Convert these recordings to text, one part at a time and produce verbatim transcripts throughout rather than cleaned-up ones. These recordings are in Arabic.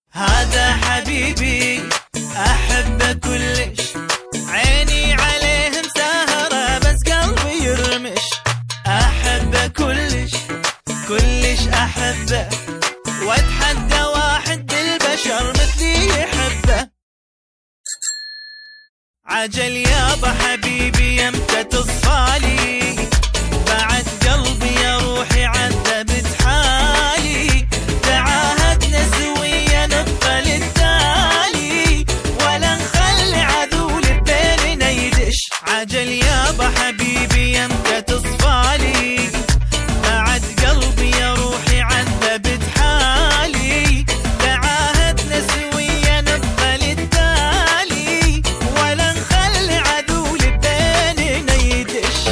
هذا حبيبي أحبه كلش، عيني عليه مسهرة بس قلبي يرمش. أحبه كلش كلش أحبه، واتحدى واحد بالبشر مثلي يحبه. عجل يابا حبيبي يمتى تصفالي، بعد قلبي يا روحي عذبت حالي. تعاهدنا سويا نبقى للتالي، ولا نخلي عذول بيننا يدش. عجل يابا حبيبي يمتى تصفالي، بعد قلبي يا روحي عذبت حالي. تعاهدنا سويا نبقى للتالي، ولا نخلي عذول بيننا يدش.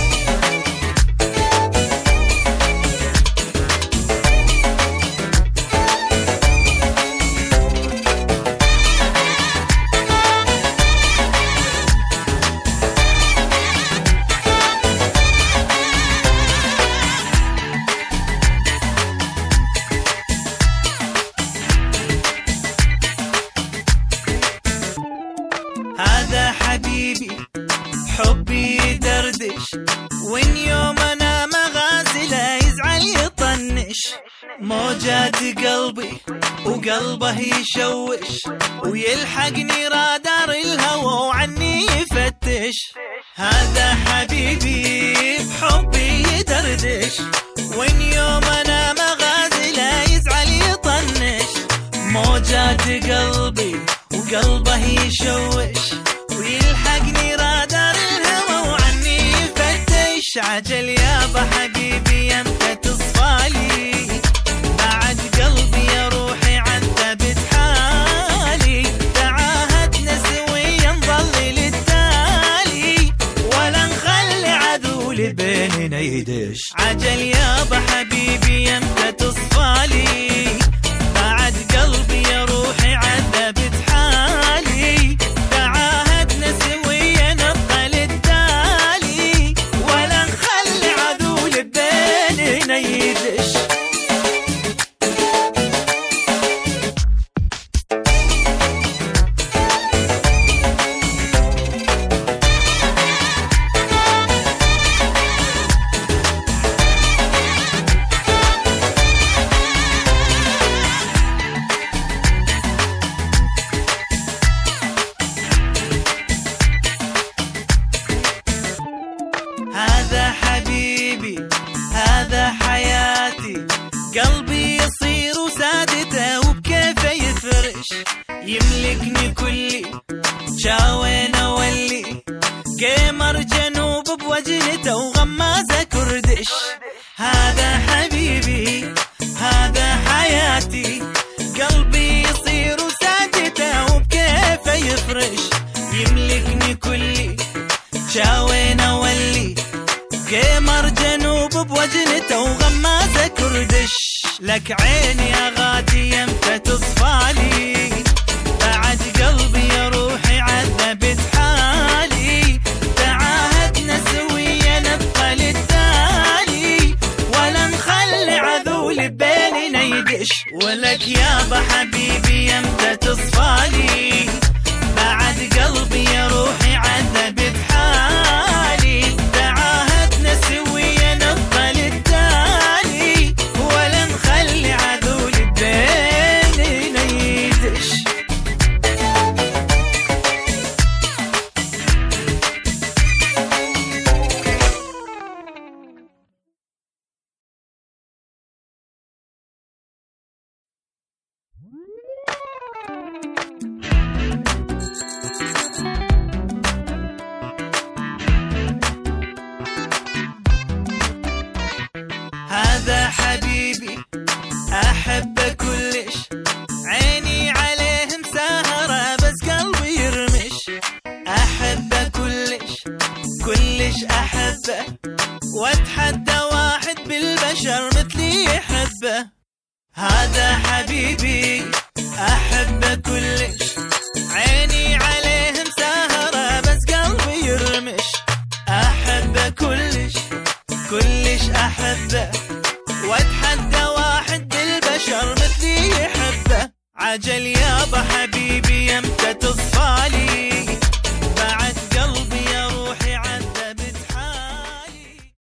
هذا حبيبي حبي يدردش، وين يوم انا مغازله يزعل يطنش. موجات قلبي وقلبه يشوش، ويلحقني رادار الهوى وعني يفتش. هذا حبيبي بحبي يدردش، وين يوم انا مغازله يزعل يطنش. موجات قلبي وقلبه يشوش، ويلحقني رادار الهوى وعني يفتش. عجل يابا حبيبي يمتى تصفالي، بعد قلبي يا روحي عذبت حالي. تعاهدنا سويا نظل للتالي، ولا نخلي عذول بيننا يدش. عجل يابا حبيبي يمتى تصفالي، بعد قلبي يا روحي عذبت حالي. تعاهدنا سويا نبقى للتالي، ولا نخلي عذول بيننا يدش. هذا حبيبي هذا حياتي، قلبي يصير سادته وبكيفه يفرش. يملكني كلي شاوين اولي، قمر جنوب بوجنته وغمازه كردش. هذا حبيبي هذا حياتي، قلبي يصير سادته وبكيفه يفرش. يملكني كلي شاوين اولي، قمر جنوب بوجنته وغمازه كردش. لك عيني يا غادي يمتى تصفالي، بعد قلبي يا روحي عذبت حالي. تعاهدنا سويا نبقى للتالي، ولا نخلي عذول بيننا يدش. ولك يابا حبيبي يمتى تصفالي، بعد قلبي يا روحي عذبت حالي. تعاهدنا سويا نبقى للتالي، ولا نخلي عذول بيننا يدش. هذا حبيبي أحبه كلش، عيني عليه مسهرة بس قلبي يرمش. أحبه كلش كلش أحبه، واتحدى واحد بالبشر مثلي يحبه. هذا حبيبي أحبه كلش، عيني عليه مسهرة بس قلبي يرمش. أحبه كلش كلش أحبه، واتحدى واحد بالبشر مثلي يحبه. عجل يابا حبيبي